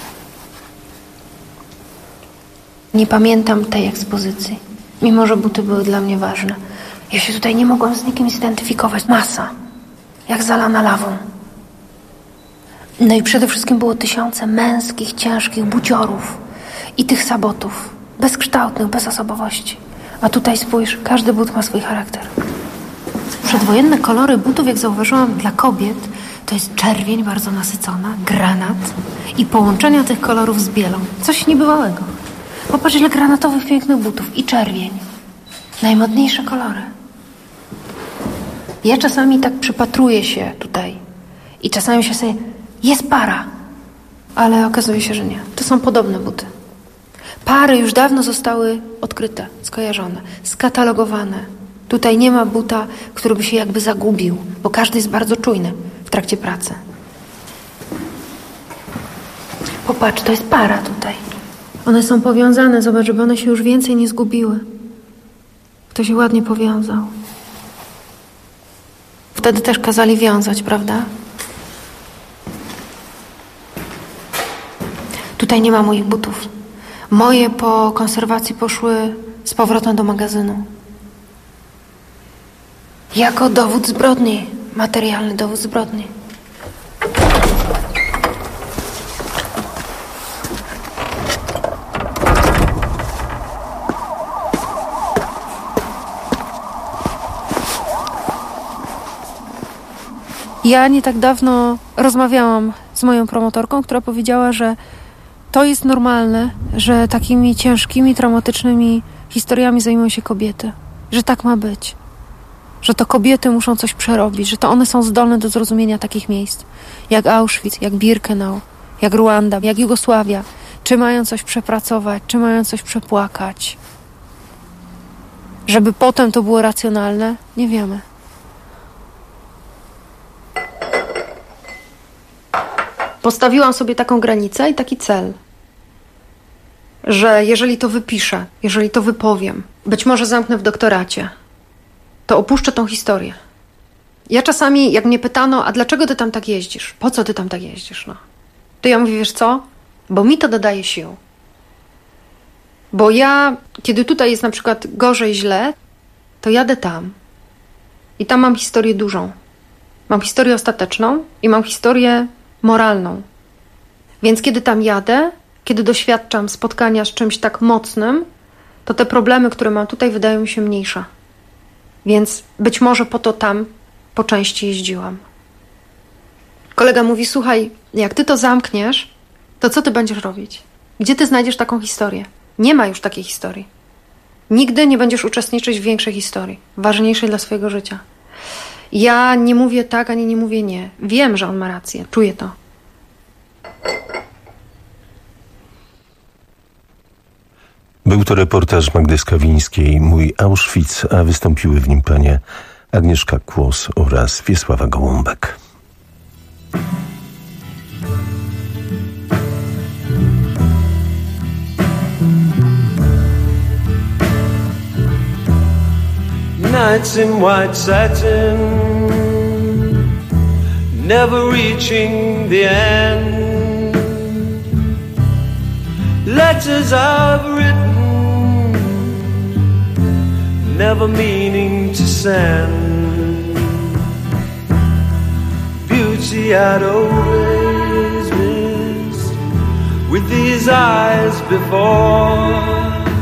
Nie pamiętam tej ekspozycji, mimo że buty były dla mnie ważne. Ja się tutaj nie mogłam z nikim zidentyfikować. Masa. Jak zalana lawą. No i przede wszystkim było tysiące męskich, ciężkich buciorów. i tych sabotów, bezkształtnych, bez osobowości. A tutaj spójrz, każdy but ma swój charakter. Przedwojenne kolory butów, jak zauważyłam, dla kobiet to jest czerwień bardzo nasycona, granat i połączenia tych kolorów z bielą. Coś niebywałego. Popatrz, ile granatowych, pięknych butów i czerwień. Najmodniejsze kolory. Ja czasami tak przypatruję się tutaj i czasami się sobie, jest para, ale okazuje się, że nie. To są podobne buty. Pary już dawno zostały odkryte, skojarzone, skatalogowane. Tutaj nie ma buta, który by się jakby zagubił, bo każdy jest bardzo czujny w trakcie pracy. Popatrz, to jest para tutaj. One są powiązane, zobacz, żeby one się już więcej nie zgubiły. Ktoś się ładnie powiązał. Wtedy też kazali wiązać, prawda? Tutaj nie ma moich butów. Moje po konserwacji poszły z powrotem do magazynu. Jako dowód zbrodni. Materialny dowód zbrodni. Ja nie tak dawno rozmawiałam z moją promotorką, która powiedziała, że to jest normalne, że takimi ciężkimi, traumatycznymi historiami zajmują się kobiety. Że tak ma być. Że to kobiety muszą coś przerobić, że to one są zdolne do zrozumienia takich miejsc. Jak Auschwitz, jak Birkenau, jak Ruanda, jak Jugosławia. Czy mają coś przepracować, czy mają coś przepłakać. Żeby potem to było racjonalne, nie wiemy. Postawiłam sobie taką granicę i taki cel, że jeżeli to wypiszę, jeżeli to wypowiem, być może zamknę w doktoracie, to opuszczę tą historię. Ja czasami, jak mnie pytano, a dlaczego ty tam tak jeździsz? Po co ty tam tak jeździsz? No. To ja mówię, wiesz co? Bo mi to dodaje sił. Bo ja, kiedy tutaj jest na przykład gorzej, źle, to jadę tam. I tam mam historię dużą. Mam historię ostateczną i mam historię moralną. Więc kiedy tam jadę, kiedy doświadczam spotkania z czymś tak mocnym, to te problemy, które mam tutaj, wydają mi się mniejsze. Więc być może po to tam po części jeździłam. Kolega mówi, słuchaj, jak ty to zamkniesz, to co ty będziesz robić? Gdzie ty znajdziesz taką historię? Nie ma już takiej historii. Nigdy nie będziesz uczestniczyć w większej historii, ważniejszej dla swojego życia. Ja nie mówię tak, ani nie mówię nie. Wiem, że on ma rację. Czuję to. Był to reportaż Magdy Skawińskiej, Mój Auschwitz, a wystąpiły w nim panie Agnieszka Kłos oraz Wiesława Gołąbek. Nights in white satin, never reaching the end. Letters I've written, never meaning to send. Beauty I'd always missed with these eyes before.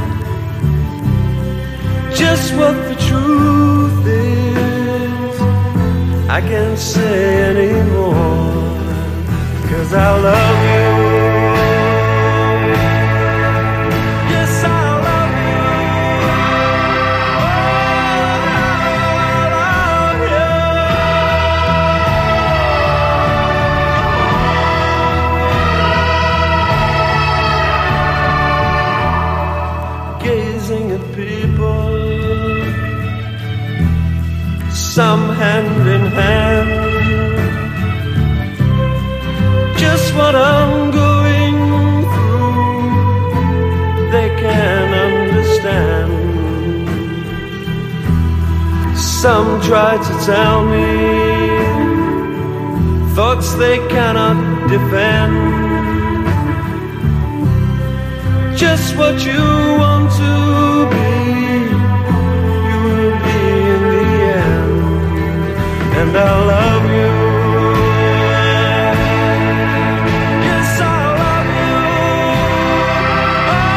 Just what the truth is, I can't say anymore, 'cause I love you. Yes, I love you. I love you. Gazing at people, some hand in hand, just what I'm going through, they can understand. Some try to tell me thoughts they cannot defend. Just what you want to be, and I love you. Yes, I love you. I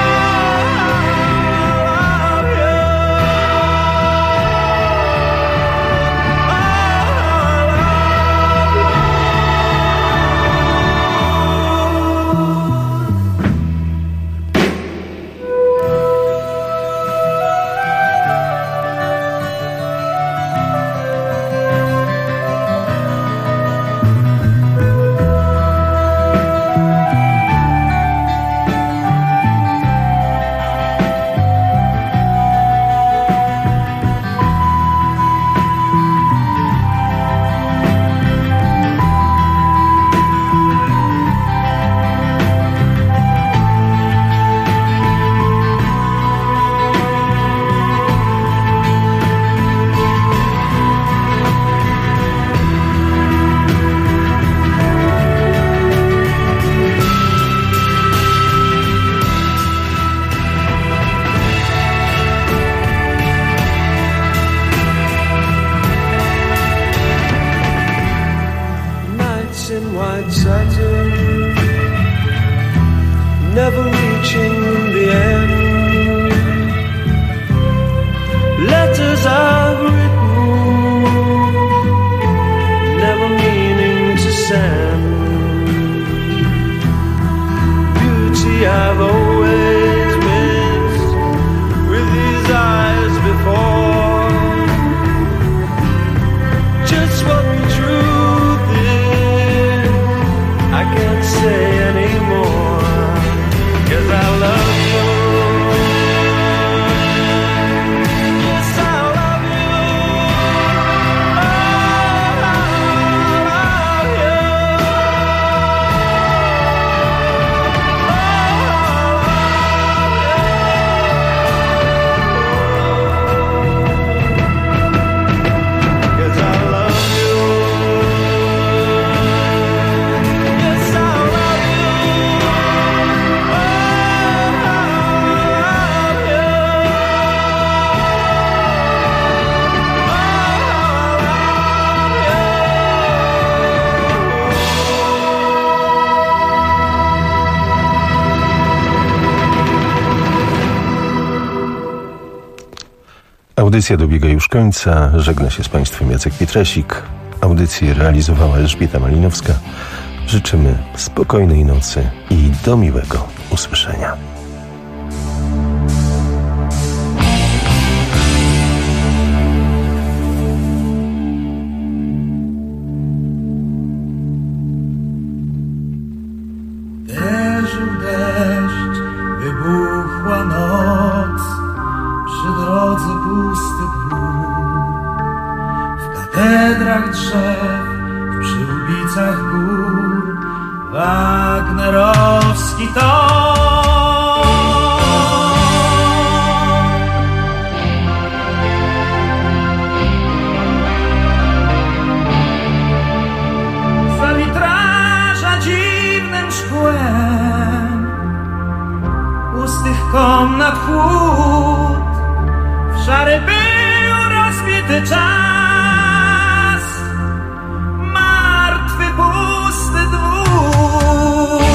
Audycja dobiega już końca. Żegna się z Państwem Jacek Pietrasik. Audycję realizowała Elżbieta Malinowska. Życzymy spokojnej nocy i do miłego usłyszenia. Derzył deszcz, wybuchła noc, przy drodze pusty pług. W katedrach drzew, w przyłbicach gór, wagnerowski ton. Za witraża dziwnym szkłem pustych komnat chłód, w szary był rozbity czas, martwy, pusty dwór.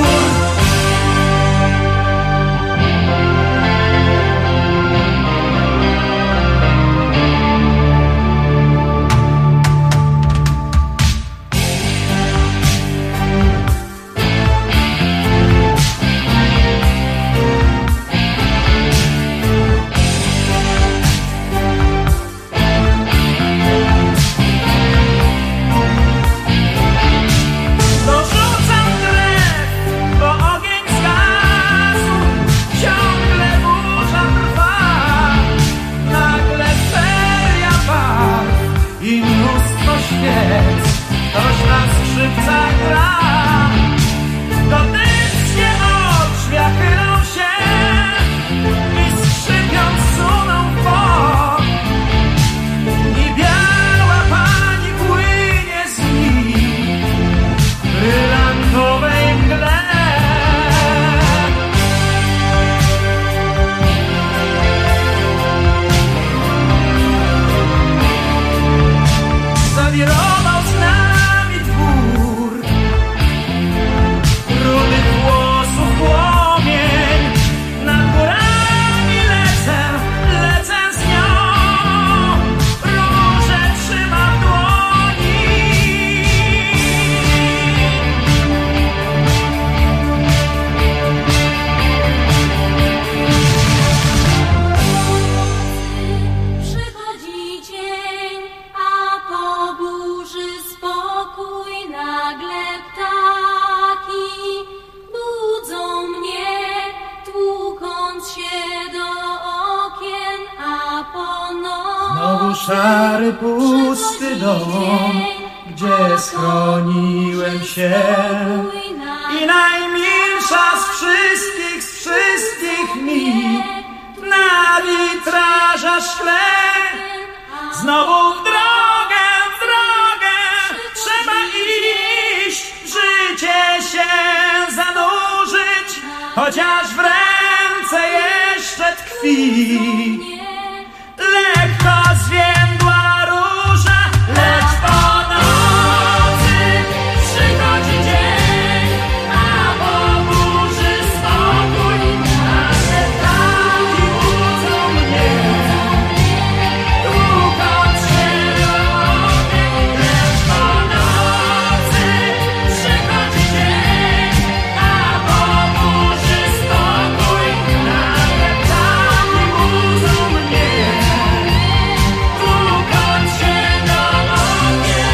Ktoś na skrzypcach gra, dotycznie od drzwiach chylą się i skrzypiąc suną w bok. I biała pani płynie z nich w brylantowej mgle. Zawirował z nami dwór, rudych włosów płomień, nad górami lecę z nią, róże trzyma w dłoni. Przychodzi dzień, a po burzy spokój, nagle ptaki budzą mnie, tłukąc się do okien, a po nocy Znowu szary, pusty dom, gdzie schroniłem się, i najmilsza z wszystkich mi na witraża szkle. Znowu w drogę, trzeba iść, w życie się zanurzyć, chociaż w ręce jeszcze tkwi lekko zwiędła róża, lecz po nocy przychodzi dzień, a po burzy spokój, nasze ptaki budzą mnie, tłukąc się do okien. Lecz po nocy przychodzi dzień, a po burzy spokój, nasze ptaki budzą mnie, tłukąc się do okien.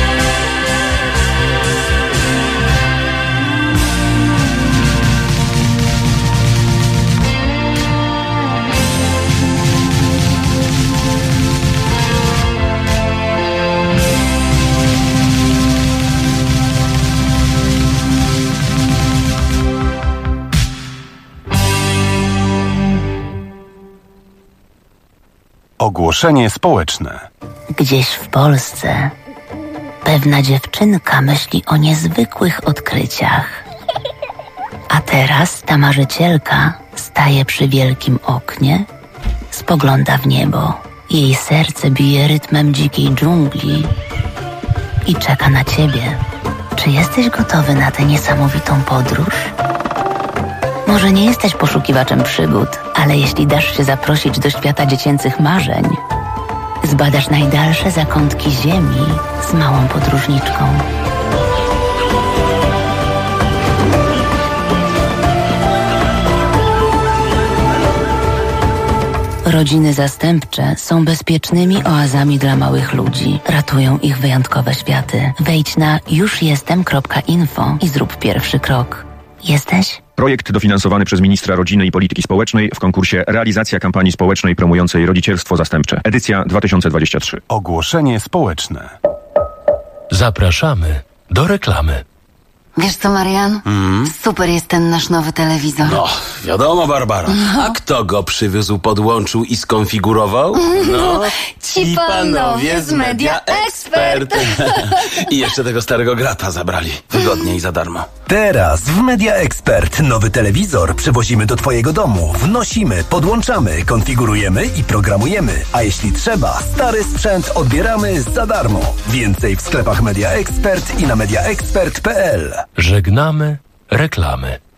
Ogłoszenie społeczne. Gdzieś w Polsce pewna dziewczynka myśli o niezwykłych odkryciach. A teraz ta marzycielka staje przy wielkim oknie, spogląda w niebo. Jej serce bije rytmem dzikiej dżungli i czeka na ciebie. Czy jesteś gotowy na tę niesamowitą podróż? Może nie jesteś poszukiwaczem przygód, ale jeśli dasz się zaprosić do świata dziecięcych marzeń, Zbadasz najdalsze zakątki Ziemi z małą podróżniczką. Rodziny zastępcze są bezpiecznymi oazami dla małych ludzi. Ratują ich wyjątkowe światy. Wejdź na jużjestem.info i zrób pierwszy krok. Jesteś? Projekt dofinansowany przez ministra rodziny i polityki społecznej w konkursie Realizacja kampanii społecznej promującej rodzicielstwo zastępcze. Edycja 2023. Ogłoszenie społeczne. Zapraszamy do reklamy. Wiesz co, Marian? Super jest ten nasz nowy telewizor. No, wiadomo, Barbara. A kto go przywiózł, podłączył i skonfigurował? No, ci panowie z Media Expert. I jeszcze tego starego grata zabrali. Wygodnie i za darmo. Teraz w Media Expert nowy telewizor przywozimy do twojego domu. Wnosimy, podłączamy, konfigurujemy i programujemy. A jeśli trzeba, stary sprzęt odbieramy za darmo. Więcej w sklepach Media Expert i na mediaexpert.pl. Żegnamy reklamy.